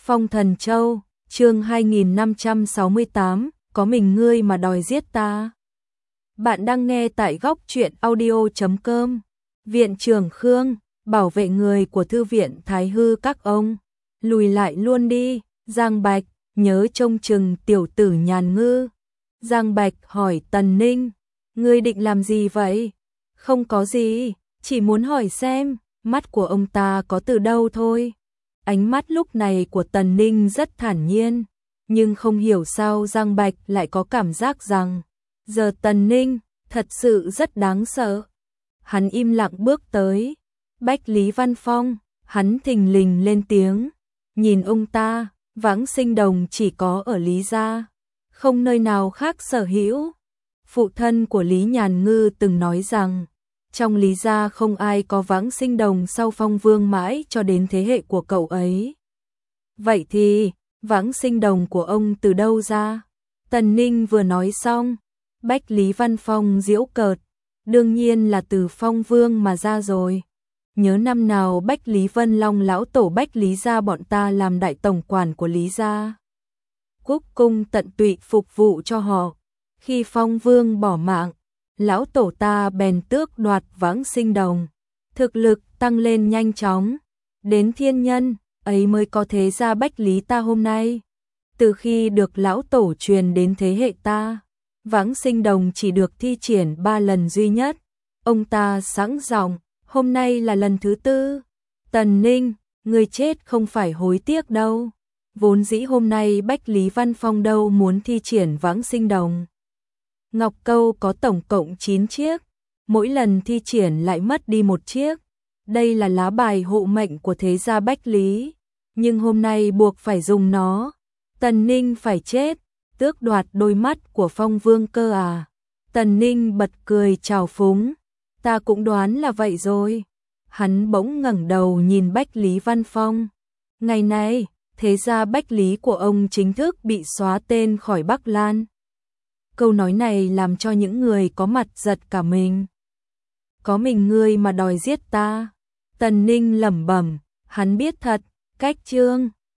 Phong Thần Châu, chương 2568, có mình ngươi mà đòi giết ta. Bạn đang nghe tại góc truyện audio.com. Viện trưởng Khương, bảo vệ người của thư viện Thái Hư các ông. Lùi lại luôn đi, Giang Bạch, nhớ trông chừng tiểu tử Nhàn Ngư. Giang Bạch hỏi Tần Ninh, ngươi định làm gì vậy? Không có gì, chỉ muốn hỏi xem, mắt của ông ta có từ đâu thôi. Ánh mắt lúc này của Tần Ninh rất thản nhiên, nhưng không hiểu sao Giang Bạch lại có cảm giác rằng giờ Tần Ninh thật sự rất đáng sợ. Hắn im lặng bước tới Bách Lý Văn Phong, hắn thình lình lên tiếng, nhìn ông ta, Vãng Sinh Đồng chỉ có ở Lý gia, không nơi nào khác sở hữu. Phụ thân của Lý Nhàn Ngư từng nói rằng trong Lý gia không ai có Vãng Sinh Đồng sau Phong Vương mãi cho đến thế hệ của cậu ấy. Vậy thì, Vãng Sinh Đồng của ông từ đâu ra? Tần Ninh vừa nói xong, Bách Lý Văn Phong giễu cợt, đương nhiên là từ Phong Vương mà ra rồi. Nhớ năm nào Bách Lý Vân Long lão tổ Bách Lý gia bọn ta làm đại tổng quản của Lý gia. Cúc cung tận tụy phục vụ cho họ. Khi Phong Vương bỏ mạng, lão tổ ta bèn tước đoạt Vãng Sinh Đồng. Thực lực tăng lên nhanh chóng, đến thiên nhân, ấy mới có thế gia Bách Lý ta hôm nay. Từ khi được lão tổ truyền đến thế hệ ta, Vãng Sinh Đồng chỉ được thi triển 3 lần duy nhất. Ông ta sẵn giọng, hôm nay là lần thứ 4. Tần Ninh, người chết không phải hối tiếc đâu. Vốn dĩ hôm nay Bách Lý Văn Phong đâu muốn thi triển Vãng Sinh Đồng. Ngọc Câu có tổng cộng 9 chiếc, mỗi lần thi triển lại mất đi 1 chiếc. Đây là lá bài hộ mệnh của thế gia Bách Lý, nhưng hôm nay buộc phải dùng nó. Tần Ninh phải chết, tước đoạt đôi mắt của Phong Vương cơ à? Tần Ninh bật cười trào phúng, ta cũng đoán là vậy rồi. Hắn bỗng ngẩng đầu nhìn Bách Lý Văn Phong. Ngày nay, thế gia Bách Lý của ông chính thức bị xóa tên khỏi Bắc Lan. Câu nói này làm cho những người có mặt giật cả mình. Có mình ngươi mà đòi giết ta. Tần Ninh lẩm bẩm, hắn biết thật, cách Trương